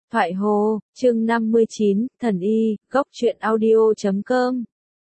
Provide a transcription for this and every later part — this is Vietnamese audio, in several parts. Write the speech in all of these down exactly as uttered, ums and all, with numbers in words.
Thoại Hồ, chương năm mươi chín, Thần Y, góc truyện audio chấm com.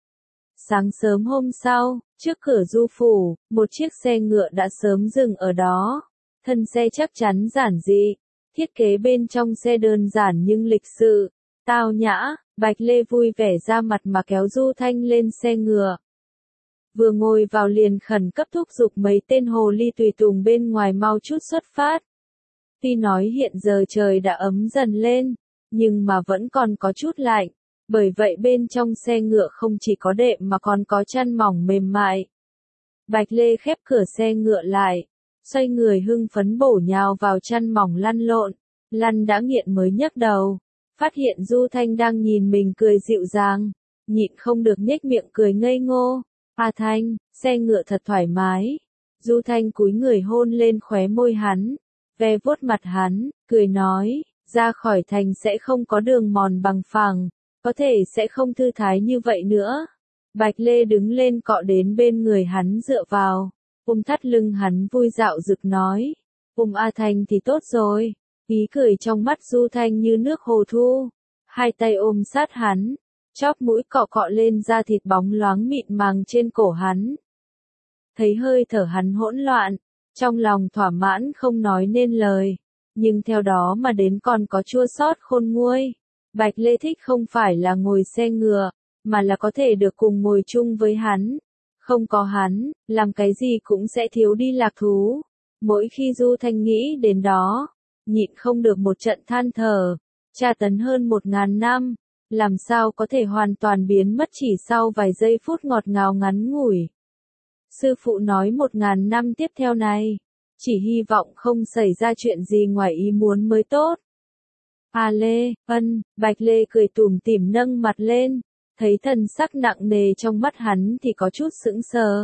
Sáng sớm hôm sau, trước cửa Du phủ, một chiếc xe ngựa đã sớm dừng ở đó. Thân xe chắc chắn giản dị, thiết kế bên trong xe đơn giản nhưng lịch sự, tao nhã. Bạch Lê vui vẻ ra mặt mà kéo Du Thanh lên xe ngựa. Vừa ngồi vào liền khẩn cấp thúc giục mấy tên hồ ly tùy tùng bên ngoài mau chút xuất phát. Tuy nói hiện giờ trời đã ấm dần lên, nhưng mà vẫn còn có chút lạnh, bởi vậy bên trong xe ngựa không chỉ có đệm mà còn có chăn mỏng mềm mại. Bạch Lê khép cửa xe ngựa lại, xoay người hưng phấn bổ nhào vào chăn mỏng lăn lộn, lăn đã nghiện mới nhấc đầu, phát hiện Du Thanh đang nhìn mình cười dịu dàng, nhịn không được nhếch miệng cười ngây ngô. A Thanh, xe ngựa thật thoải mái. Du Thanh cúi người hôn lên khóe môi hắn, ve vuốt mặt hắn, cười nói, ra khỏi thành sẽ không có đường mòn bằng phẳng, có thể sẽ không thư thái như vậy nữa. Bạch Lê đứng lên cọ đến bên người hắn dựa vào, ôm thắt lưng hắn vui dạo rực nói, ôm A Thanh thì tốt rồi. Ý cười trong mắt Du Thanh như nước hồ thu, hai tay ôm sát hắn, chóp mũi cọ cọ lên da thịt bóng loáng mịn màng trên cổ hắn. Thấy hơi thở hắn hỗn loạn, trong lòng thỏa mãn không nói nên lời, nhưng theo đó mà đến còn có chua xót khôn nguôi. Bạch Lê thích không phải là ngồi xe ngựa, mà là có thể được cùng ngồi chung với hắn. Không có hắn, làm cái gì cũng sẽ thiếu đi lạc thú. Mỗi khi Du Thanh nghĩ đến đó, nhịn không được một trận than thở, tra tấn hơn một ngàn năm, làm sao có thể hoàn toàn biến mất chỉ sau vài giây phút ngọt ngào ngắn ngủi. Sư phụ nói một ngàn năm tiếp theo này, chỉ hy vọng không xảy ra chuyện gì ngoài ý muốn mới tốt. A Lê, ân, Bạch Lê cười tủm tỉm nâng mặt lên, thấy thần sắc nặng nề trong mắt hắn thì có chút sững sờ.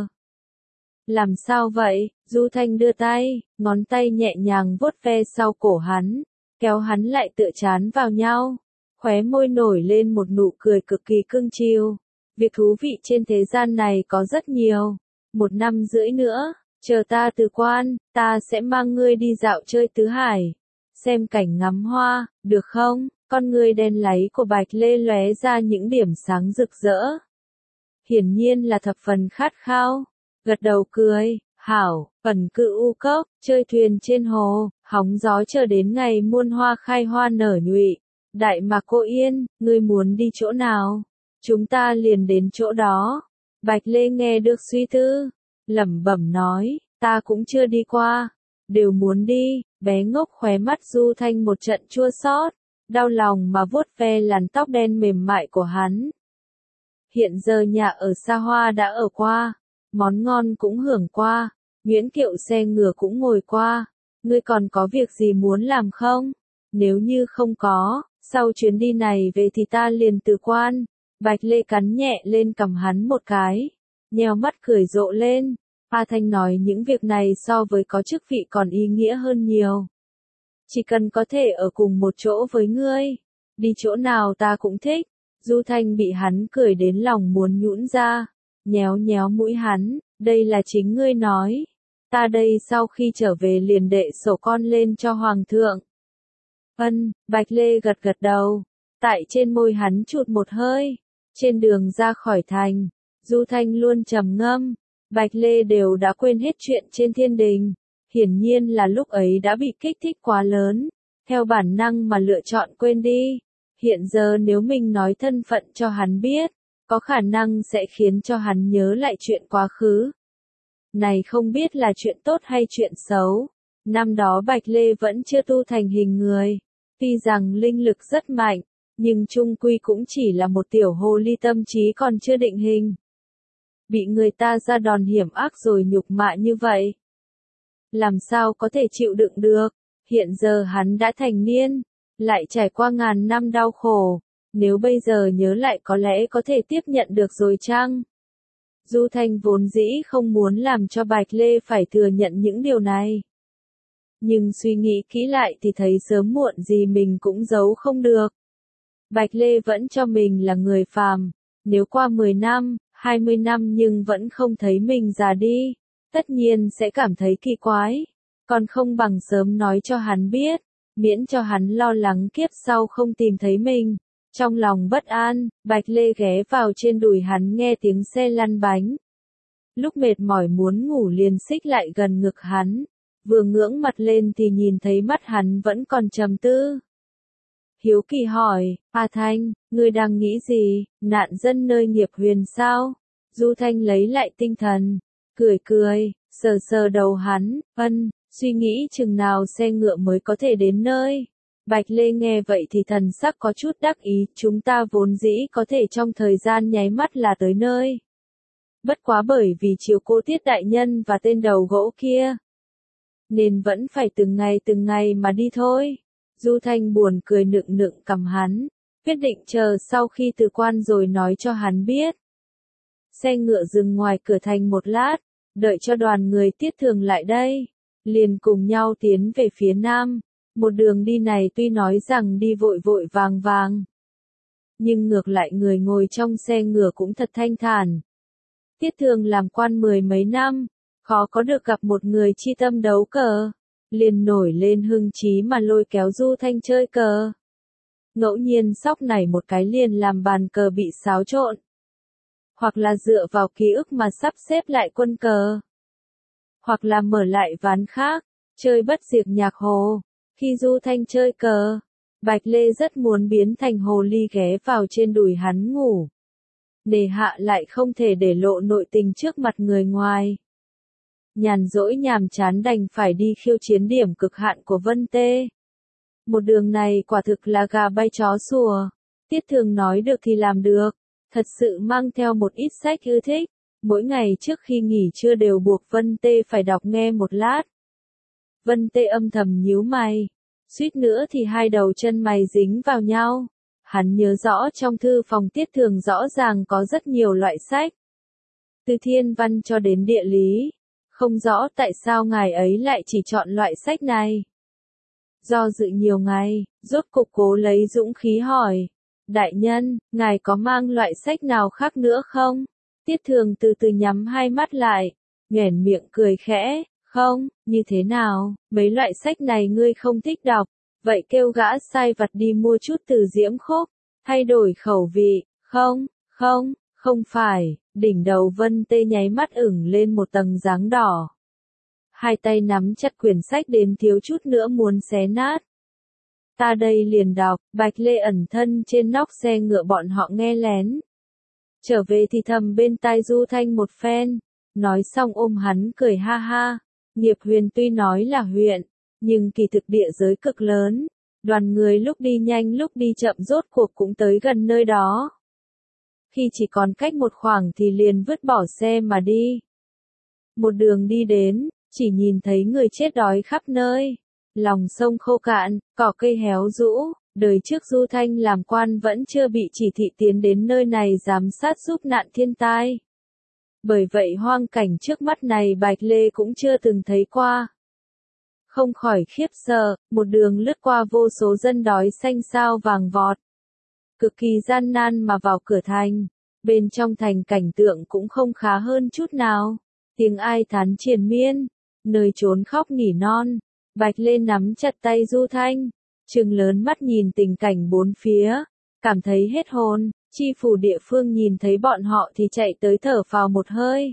Làm sao vậy? Du Thanh đưa tay, ngón tay nhẹ nhàng vuốt ve sau cổ hắn, kéo hắn lại tựa chán vào nhau, khóe môi nổi lên một nụ cười cực kỳ cưng chiều. Việc thú vị trên thế gian này có rất nhiều. Một năm rưỡi nữa, chờ ta từ quan, ta sẽ mang ngươi đi dạo chơi tứ hải, xem cảnh ngắm hoa, được không? Con ngươi đen láy của Bạch Lê lóe ra những điểm sáng rực rỡ. Hiển nhiên là thập phần khát khao. Gật đầu cười, hảo, ẩn cự u cốc, chơi thuyền trên hồ, hóng gió chờ đến ngày muôn hoa khai hoa nở nhụy. Đại Mạc Cô Yên, ngươi muốn đi chỗ nào? Chúng ta liền đến chỗ đó. Bạch Lê nghe được suy tư, lẩm bẩm nói, ta cũng chưa đi qua, đều muốn đi. Bé ngốc khóe mắt Du Thanh một trận chua xót, đau lòng mà vuốt ve làn tóc đen mềm mại của hắn. Hiện giờ nhà ở xa hoa đã ở qua, món ngon cũng hưởng qua, nhuyễn kiệu xe ngựa cũng ngồi qua, ngươi còn có việc gì muốn làm không? Nếu như không có, sau chuyến đi này về thì ta liền từ quan. Bạch Lê cắn nhẹ lên cằm hắn một cái, nheo mắt cười rộ lên. A Thanh nói những việc này so với có chức vị còn ý nghĩa hơn nhiều. Chỉ cần có thể ở cùng một chỗ với ngươi, đi chỗ nào ta cũng thích. Du Thanh bị hắn cười đến lòng muốn nhũn ra, nhéo nhéo mũi hắn, đây là chính ngươi nói. Ta đây sau khi trở về liền đệ sổ con lên cho Hoàng thượng. Ân, Bạch Lê gật gật đầu, tại trên môi hắn chụt một hơi. Trên đường ra khỏi thành, Du Thanh luôn trầm ngâm, Bạch Lê đều đã quên hết chuyện trên thiên đình. Hiển nhiên là lúc ấy đã bị kích thích quá lớn, theo bản năng mà lựa chọn quên đi. Hiện giờ nếu mình nói thân phận cho hắn biết, có khả năng sẽ khiến cho hắn nhớ lại chuyện quá khứ. Này không biết là chuyện tốt hay chuyện xấu. Năm đó Bạch Lê vẫn chưa tu thành hình người, tuy rằng linh lực rất mạnh, nhưng chung quy cũng chỉ là một tiểu hồ ly tâm trí còn chưa định hình. Bị người ta ra đòn hiểm ác rồi nhục mạ như vậy, làm sao có thể chịu đựng được? Hiện giờ hắn đã thành niên, lại trải qua ngàn năm đau khổ, nếu bây giờ nhớ lại có lẽ có thể tiếp nhận được rồi chăng? Du Thanh vốn dĩ không muốn làm cho Bạch Lê phải thừa nhận những điều này. Nhưng suy nghĩ kỹ lại thì thấy sớm muộn gì mình cũng giấu không được. Bạch Lê vẫn cho mình là người phàm, nếu qua mười năm, hai mươi năm nhưng vẫn không thấy mình già đi, tất nhiên sẽ cảm thấy kỳ quái, còn không bằng sớm nói cho hắn biết, miễn cho hắn lo lắng kiếp sau không tìm thấy mình. Trong lòng bất an, Bạch Lê ghé vào trên đùi hắn nghe tiếng xe lăn bánh. Lúc mệt mỏi muốn ngủ liền xích lại gần ngực hắn, vừa ngưỡng mặt lên thì nhìn thấy mắt hắn vẫn còn trầm tư. Hiếu kỳ hỏi, A Thanh, ngươi đang nghĩ gì, nạn dân nơi nghiệp huyền sao? Du Thanh lấy lại tinh thần, cười cười, sờ sờ đầu hắn, ân, suy nghĩ chừng nào xe ngựa mới có thể đến nơi. Bạch Lê nghe vậy thì thần sắc có chút đắc ý, chúng ta vốn dĩ có thể trong thời gian nháy mắt là tới nơi. Bất quá bởi vì chiều cô Tiết đại nhân và tên đầu gỗ kia, nên vẫn phải từng ngày từng ngày mà đi thôi. Du Thanh buồn cười nựng nựng cầm hắn, quyết định chờ sau khi từ quan rồi nói cho hắn biết. Xe ngựa dừng ngoài cửa thành một lát, đợi cho đoàn người Tiết Thường lại đây, liền cùng nhau tiến về phía nam. Một đường đi này tuy nói rằng đi vội vội vàng vàng, nhưng ngược lại người ngồi trong xe ngựa cũng thật thanh thản. Tiết Thường làm quan mười mấy năm, khó có được gặp một người chi tâm đấu cờ, liền nổi lên hưng chí mà lôi kéo Du Thanh chơi cờ. Ngẫu nhiên sóc nảy một cái liền làm bàn cờ bị xáo trộn, hoặc là dựa vào ký ức mà sắp xếp lại quân cờ, hoặc là mở lại ván khác, chơi bất diệt nhạc hồ. Khi Du Thanh chơi cờ, Bạch Lê rất muốn biến thành hồ ly ghé vào trên đùi hắn ngủ. Nề hạ lại không thể để lộ nội tình trước mặt người ngoài. Nhàn rỗi nhàm chán đành phải đi khiêu chiến điểm cực hạn của Vân Tê. Một đường này quả thực là gà bay chó sủa. Tiết Thường nói được thì làm được, thật sự mang theo một ít sách ưa thích. Mỗi ngày trước khi nghỉ trưa đều buộc Vân Tê phải đọc nghe một lát. Vân Tê âm thầm nhíu mày, suýt nữa thì hai đầu chân mày dính vào nhau. Hắn nhớ rõ trong thư phòng Tiết Thường rõ ràng có rất nhiều loại sách, từ thiên văn cho đến địa lý, không rõ tại sao ngài ấy lại chỉ chọn loại sách này. Do dự nhiều ngày, rốt cục cố lấy dũng khí hỏi, đại nhân, ngài có mang loại sách nào khác nữa không? Tiết Thường từ từ nhắm hai mắt lại, nhoẻn miệng cười khẽ, không, như thế nào, mấy loại sách này ngươi không thích đọc, vậy kêu gã sai vặt đi mua chút từ Diễm Khúc, thay đổi khẩu vị, không, không, không phải, đỉnh đầu Vân Tê nháy mắt ửng lên một tầng dáng đỏ. Hai tay nắm chặt quyển sách đến thiếu chút nữa muốn xé nát. Ta đây liền đọc, Bạch Lê ẩn thân trên nóc xe ngựa bọn họ nghe lén. Trở về thì thầm bên tai Du Thanh một phen, nói xong ôm hắn cười ha ha. Nghiệp huyền tuy nói là huyện, nhưng kỳ thực địa giới cực lớn, đoàn người lúc đi nhanh lúc đi chậm rốt cuộc cũng tới gần nơi đó. Khi chỉ còn cách một khoảng thì liền vứt bỏ xe mà đi. Một đường đi đến, chỉ nhìn thấy người chết đói khắp nơi, lòng sông khô cạn, cỏ cây héo rũ, đời trước Du Thanh làm quan vẫn chưa bị chỉ thị tiến đến nơi này giám sát giúp nạn thiên tai. Bởi vậy hoang cảnh trước mắt này Bạch Lê cũng chưa từng thấy qua. Không khỏi khiếp sợ, một đường lướt qua vô số dân đói xanh xao vàng vọt. Cực kỳ gian nan mà vào cửa thành, bên trong thành cảnh tượng cũng không khá hơn chút nào. Tiếng ai thán triền miên, nơi trốn khóc nỉ non. Bạch Lê nắm chặt tay Du Thanh, trừng lớn mắt nhìn tình cảnh bốn phía, cảm thấy hết hồn. Chi phủ địa phương nhìn thấy bọn họ thì chạy tới thở phào một hơi,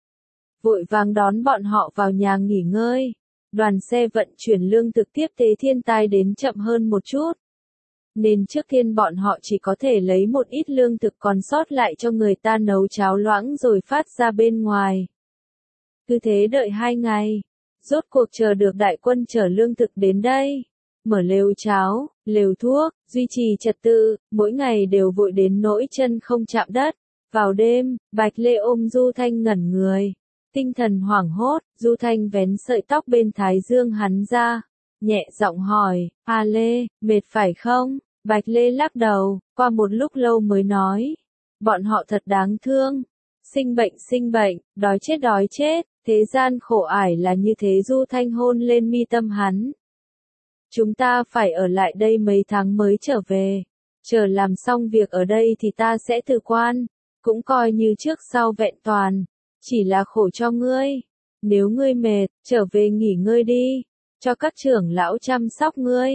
vội vàng đón bọn họ vào nhà nghỉ ngơi. Đoàn xe vận chuyển lương thực tiếp tế thiên tai đến chậm hơn một chút, nên trước tiên bọn họ chỉ có thể lấy một ít lương thực còn sót lại cho người ta nấu cháo loãng rồi phát ra bên ngoài. Cứ thế đợi hai ngày, rốt cuộc chờ được đại quân chở lương thực đến đây. Mở lều cháo, lều thuốc, duy trì trật tự, mỗi ngày đều vội đến nỗi chân không chạm đất. Vào đêm, Bạch Lê ôm Du Thanh ngẩn người. Tinh thần hoảng hốt, Du Thanh vén sợi tóc bên thái dương hắn ra. Nhẹ giọng hỏi, A Lê, mệt phải không? Bạch Lê lắc đầu, qua một lúc lâu mới nói. Bọn họ thật đáng thương. Sinh bệnh sinh bệnh, đói chết đói chết, thế gian khổ ải là như thế. Du Thanh hôn lên mi tâm hắn. Chúng ta phải ở lại đây mấy tháng mới trở về. Chờ làm xong việc ở đây thì ta sẽ từ quan. Cũng coi như trước sau vẹn toàn. Chỉ là khổ cho ngươi. Nếu ngươi mệt, trở về nghỉ ngơi đi. Cho các trưởng lão chăm sóc ngươi.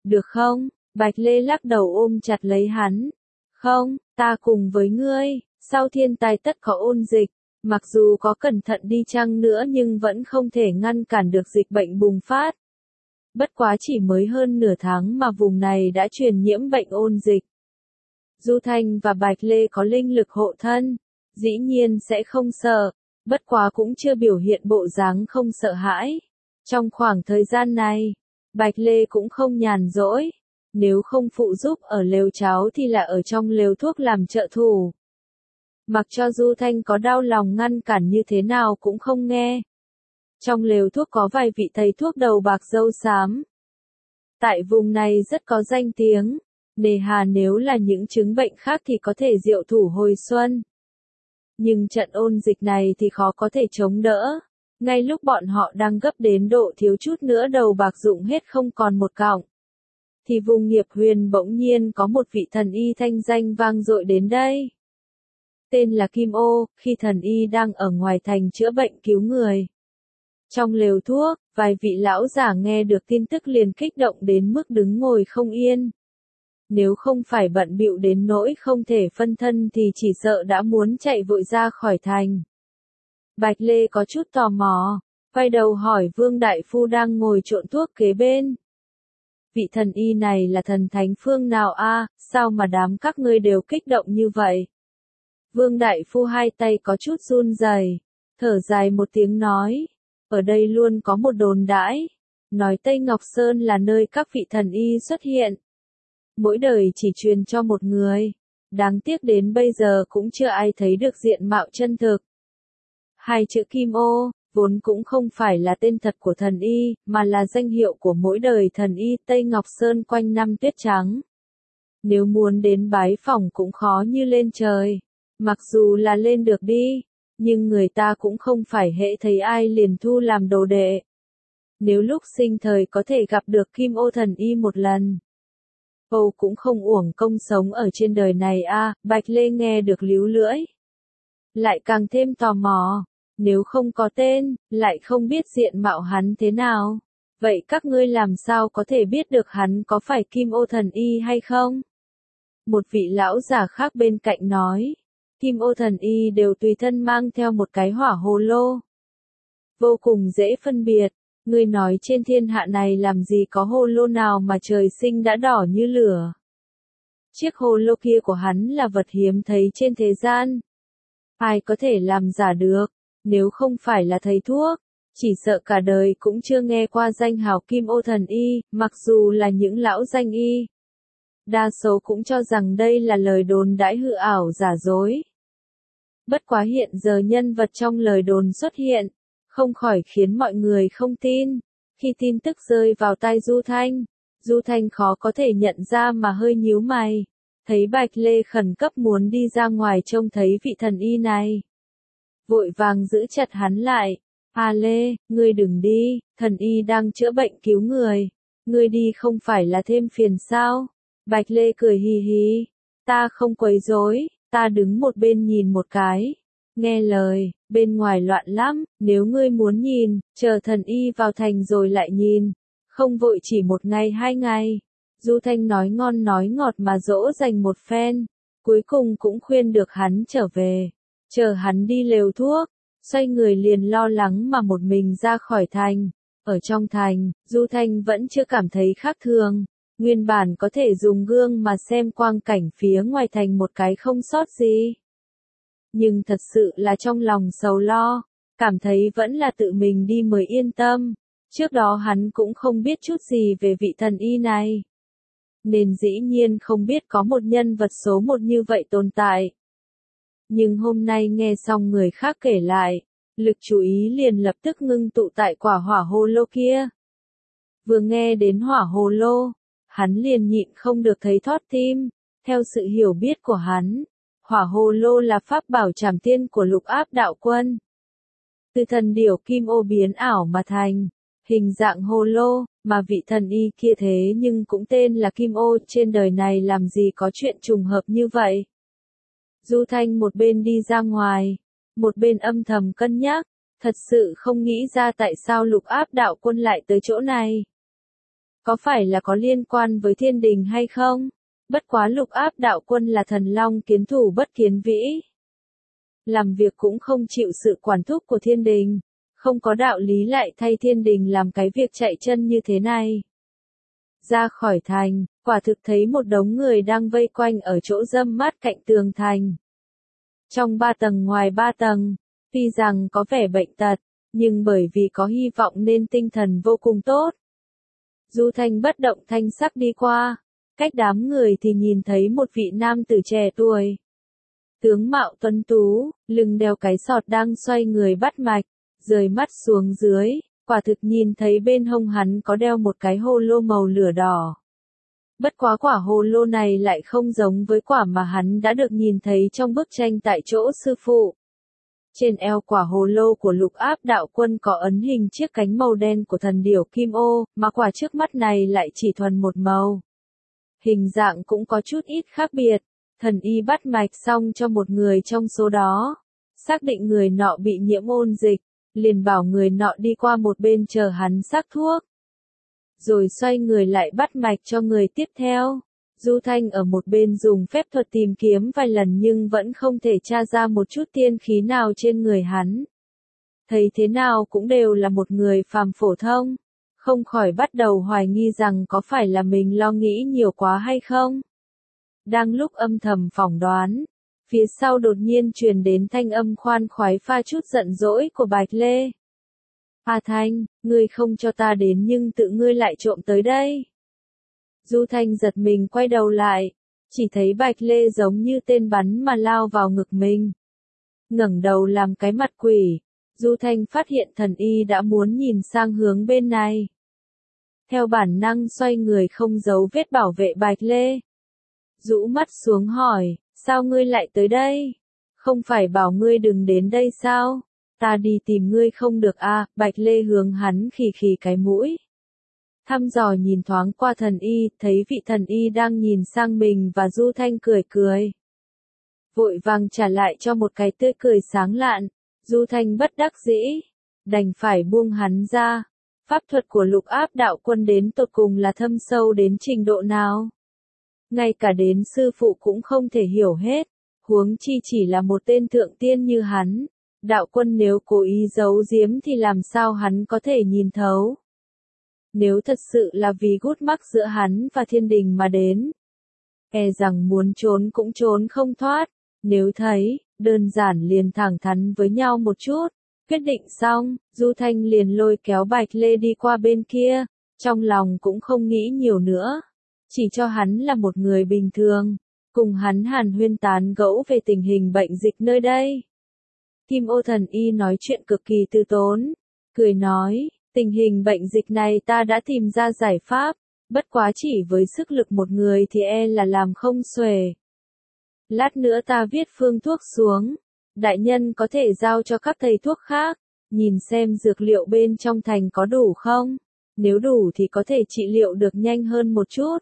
được không? Bạch Lê lắc đầu ôm chặt lấy hắn. Không, ta cùng với ngươi, sau thiên tai tất có ôn dịch, mặc dù có cẩn thận đi chăng nữa nhưng vẫn không thể ngăn cản được dịch bệnh bùng phát. Bất quá chỉ mới hơn nửa tháng mà vùng này đã truyền nhiễm bệnh ôn dịch. Du Thanh và Bạch Lê có linh lực hộ thân, dĩ nhiên sẽ không sợ, bất quá cũng chưa biểu hiện bộ dáng không sợ hãi. Trong khoảng thời gian này, Bạch Lê cũng không nhàn rỗi, nếu không phụ giúp ở lều cháo thì là ở trong lều thuốc làm trợ thủ. Mặc cho Du Thanh có đau lòng ngăn cản như thế nào cũng không nghe. Trong lều thuốc có vài vị thầy thuốc đầu bạc râu xám. Tại vùng này rất có danh tiếng, nề hà nếu là những chứng bệnh khác thì có thể diệu thủ hồi xuân. Nhưng trận ôn dịch này thì khó có thể chống đỡ. Ngay lúc bọn họ đang gấp đến độ thiếu chút nữa đầu bạc dụng hết không còn một cọng, thì vùng Nghiệp Huyền bỗng nhiên có một vị thần y thanh danh vang dội đến đây. Tên là Kim Ô, khi thần y đang ở ngoài thành chữa bệnh cứu người. Trong lều thuốc, vài vị lão giả nghe được tin tức liền kích động đến mức đứng ngồi không yên. Nếu không phải bận bịu đến nỗi không thể phân thân thì chỉ sợ đã muốn chạy vội ra khỏi thành. Bạch Lê có chút tò mò, quay đầu hỏi Vương Đại Phu đang ngồi trộn thuốc kế bên. Vị thần y này là thần thánh phương nào a? Sao mà đám các ngươi đều kích động như vậy? Vương Đại Phu hai tay có chút run rẩy, thở dài một tiếng nói, ở đây luôn có một đồn đãi, nói Tây Ngọc Sơn là nơi các vị thần y xuất hiện. Mỗi đời chỉ truyền cho một người, đáng tiếc đến bây giờ cũng chưa ai thấy được diện mạo chân thực. Hai chữ Kim Ô, vốn cũng không phải là tên thật của thần y, mà là danh hiệu của mỗi đời thần y Tây Ngọc Sơn quanh năm tuyết trắng. Nếu muốn đến bái phỏng cũng khó như lên trời, mặc dù là lên được đi, nhưng người ta cũng không phải hễ thấy ai liền thu làm đồ đệ. Nếu lúc sinh thời có thể gặp được Kim Ô thần y một lần, Âu cũng không uổng công sống ở trên đời này a. À, Bạch Lê nghe được líu lưỡi, lại càng thêm tò mò. Nếu không có tên, lại không biết diện mạo hắn thế nào, vậy các ngươi làm sao có thể biết được hắn có phải Kim Ô thần y hay không? Một vị lão già khác bên cạnh nói, Kim Ô thần y đều tùy thân mang theo một cái hỏa hồ lô. Vô cùng dễ phân biệt, ngươi nói trên thiên hạ này làm gì có hồ lô nào mà trời sinh đã đỏ như lửa. Chiếc hồ lô kia của hắn là vật hiếm thấy trên thế gian. Ai có thể làm giả được? Nếu không phải là thầy thuốc, chỉ sợ cả đời cũng chưa nghe qua danh hào Kim Ô thần y, mặc dù là những lão danh y. Đa số cũng cho rằng đây là lời đồn đãi hư ảo giả dối. Bất quá hiện giờ nhân vật trong lời đồn xuất hiện, không khỏi khiến mọi người không tin. Khi tin tức rơi vào tai Du Thanh, Du Thanh khó có thể nhận ra mà hơi nhíu mày. Thấy Bạch Lê khẩn cấp muốn đi ra ngoài trông thấy vị thần y này, vội vàng giữ chặt hắn lại. A Lê, ngươi đừng đi, thần y đang chữa bệnh cứu người. Ngươi đi không phải là thêm phiền sao? Bạch Lê cười hì hì. Ta không quấy rối, ta đứng một bên nhìn một cái. Nghe lời, bên ngoài loạn lắm, nếu ngươi muốn nhìn, chờ thần y vào thành rồi lại nhìn. Không vội chỉ một ngày hai ngày. Du Thanh nói ngon nói ngọt mà dỗ dành một phen. Cuối cùng cũng khuyên được hắn trở về. Chờ hắn đi lều thuốc, xoay người liền lo lắng mà một mình ra khỏi thành. Ở trong thành, Du Thanh vẫn chưa cảm thấy khác thường. Nguyên bản có thể dùng gương mà xem quang cảnh phía ngoài thành một cái không sót gì. Nhưng thật sự là trong lòng sầu lo, cảm thấy vẫn là tự mình đi mới yên tâm. Trước đó hắn cũng không biết chút gì về vị thần y này, nên dĩ nhiên không biết có một nhân vật số một như vậy tồn tại. Nhưng hôm nay nghe xong người khác kể lại, lực chú ý liền lập tức ngưng tụ tại quả hỏa hồ lô kia. Vừa nghe đến hỏa hồ lô, hắn liền nhịn không được thấy thót tim. Theo sự hiểu biết của hắn, hỏa hồ lô là pháp bảo trảm tiên của Lục Áp đạo quân. Từ thần điểu Kim Ô biến ảo mà thành, hình dạng hồ lô, mà vị thần y kia thế nhưng cũng tên là Kim Ô, trên đời này làm gì có chuyện trùng hợp như vậy. Du Thanh một bên đi ra ngoài, một bên âm thầm cân nhắc, thật sự không nghĩ ra tại sao Lục Áp đạo quân lại tới chỗ này. Có phải là có liên quan với thiên đình hay không? Bất quá Lục Áp đạo quân là thần long kiến thủ bất kiến vĩ. Làm việc cũng không chịu sự quản thúc của thiên đình. Không có đạo lý lại thay thiên đình làm cái việc chạy chân như thế này. Ra khỏi thành, quả thực thấy một đống người đang vây quanh ở chỗ râm mát cạnh tường thành. Trong ba tầng ngoài ba tầng, tuy rằng có vẻ bệnh tật, nhưng bởi vì có hy vọng nên tinh thần vô cùng tốt. Du Thanh bất động thanh sắc đi qua, cách đám người thì nhìn thấy một vị nam tử trẻ tuổi. Tướng mạo tuấn tú, lưng đeo cái sọt đang xoay người bắt mạch, rời mắt xuống dưới, quả thực nhìn thấy bên hông hắn có đeo một cái hồ lô màu lửa đỏ. Bất quá quả hồ lô này lại không giống với quả mà hắn đã được nhìn thấy trong bức tranh tại chỗ sư phụ. Trên eo quả hồ lô của Lục Áp đạo quân có ấn hình chiếc cánh màu đen của thần điểu kim ô, mà quả trước mắt này lại chỉ thuần một màu. Hình dạng cũng có chút ít khác biệt. Thần y bắt mạch xong cho một người trong số đó. Xác định người nọ bị nhiễm ôn dịch, liền bảo người nọ đi qua một bên chờ hắn sắc thuốc. Rồi xoay người lại bắt mạch cho người tiếp theo. Du Thanh ở một bên dùng phép thuật tìm kiếm vài lần nhưng vẫn không thể tra ra một chút tiên khí nào trên người hắn. Thấy thế nào cũng đều là một người phàm phổ thông. Không khỏi bắt đầu hoài nghi rằng có phải là mình lo nghĩ nhiều quá hay không. Đang lúc âm thầm phỏng đoán, phía sau đột nhiên truyền đến thanh âm khoan khoái pha chút giận dỗi của Bạch Lê. A Thanh, ngươi không cho ta đến nhưng tự ngươi lại trộm tới đây. Du Thanh giật mình quay đầu lại, chỉ thấy Bạch Lê giống như tên bắn mà lao vào ngực mình. Ngẩng đầu làm cái mặt quỷ, Du Thanh phát hiện thần y đã muốn nhìn sang hướng bên này. Theo bản năng xoay người không giấu vết bảo vệ Bạch Lê. Rũ mắt xuống hỏi, sao ngươi lại tới đây? Không phải bảo ngươi đừng đến đây sao? Ta đi tìm ngươi không được à? Bạch Lê hướng hắn khì khì cái mũi. Thăm dò nhìn thoáng qua thần y, thấy vị thần y đang nhìn sang mình và Du Thanh cười cười. Vội vàng trả lại cho một cái tươi cười sáng lạn, Du Thanh bất đắc dĩ, đành phải buông hắn ra. Pháp thuật của Lục Áp đạo quân đến tột cùng là thâm sâu đến trình độ nào? Ngay cả đến sư phụ cũng không thể hiểu hết, huống chi chỉ là một tên thượng tiên như hắn. Đạo quân nếu cố ý giấu giếm thì làm sao hắn có thể nhìn thấu? Nếu thật sự là vì gút mắc giữa hắn và thiên đình mà đến, e rằng muốn trốn cũng trốn không thoát. Nếu thấy, đơn giản liền thẳng thắn với nhau một chút. Quyết định xong, Du Thanh liền lôi kéo Bạch Lê đi qua bên kia, trong lòng cũng không nghĩ nhiều nữa. Chỉ cho hắn là một người bình thường, cùng hắn hàn huyên tán gẫu về tình hình bệnh dịch nơi đây. Kim Ô thần y nói chuyện cực kỳ từ tốn, cười nói, tình hình bệnh dịch này ta đã tìm ra giải pháp, bất quá chỉ với sức lực một người thì e là làm không xuể. Lát nữa ta viết phương thuốc xuống, đại nhân có thể giao cho các thầy thuốc khác, nhìn xem dược liệu bên trong thành có đủ không, nếu đủ thì có thể trị liệu được nhanh hơn một chút.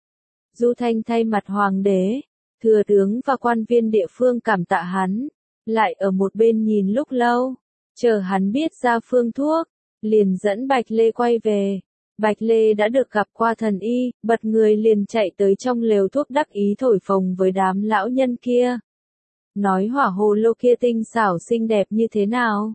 Du Thanh thay mặt hoàng đế, thừa tướng và quan viên địa phương cảm tạ hắn, lại ở một bên nhìn lúc lâu, chờ hắn biết ra phương thuốc, liền dẫn Bạch Lê quay về. Bạch Lê đã được gặp qua thần y, bật người liền chạy tới trong lều thuốc đắc ý thổi phồng với đám lão nhân kia. Nói hỏa hồ lô kia tinh xảo xinh đẹp như thế nào?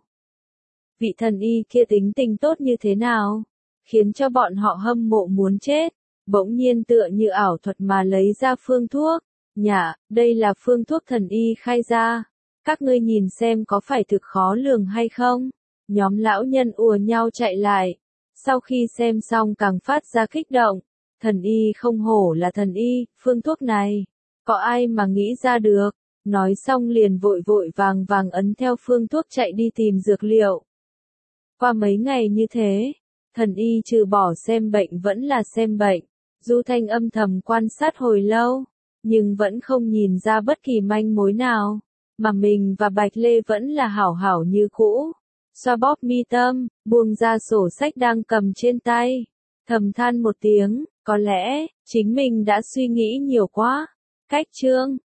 Vị thần y kia tính tình tốt như thế nào? Khiến cho bọn họ hâm mộ muốn chết. Bỗng nhiên tựa như ảo thuật mà lấy ra phương thuốc. Nhả, đây là phương thuốc thần y khai ra. Các ngươi nhìn xem có phải thực khó lường hay không? Nhóm lão nhân ùa nhau chạy lại. Sau khi xem xong càng phát ra kích động. Thần y không hổ là thần y, phương thuốc này. Có ai mà nghĩ ra được? Nói xong liền vội vội vàng vàng ấn theo phương thuốc chạy đi tìm dược liệu. Qua mấy ngày như thế, thần y trừ bỏ xem bệnh vẫn là xem bệnh. Du Thanh âm thầm quan sát hồi lâu, nhưng vẫn không nhìn ra bất kỳ manh mối nào, mà mình và Bạch Lê vẫn là hảo hảo như cũ. Xoa bóp mi tâm, buông ra sổ sách đang cầm trên tay, thầm than một tiếng, có lẽ, chính mình đã suy nghĩ nhiều quá. Cách chương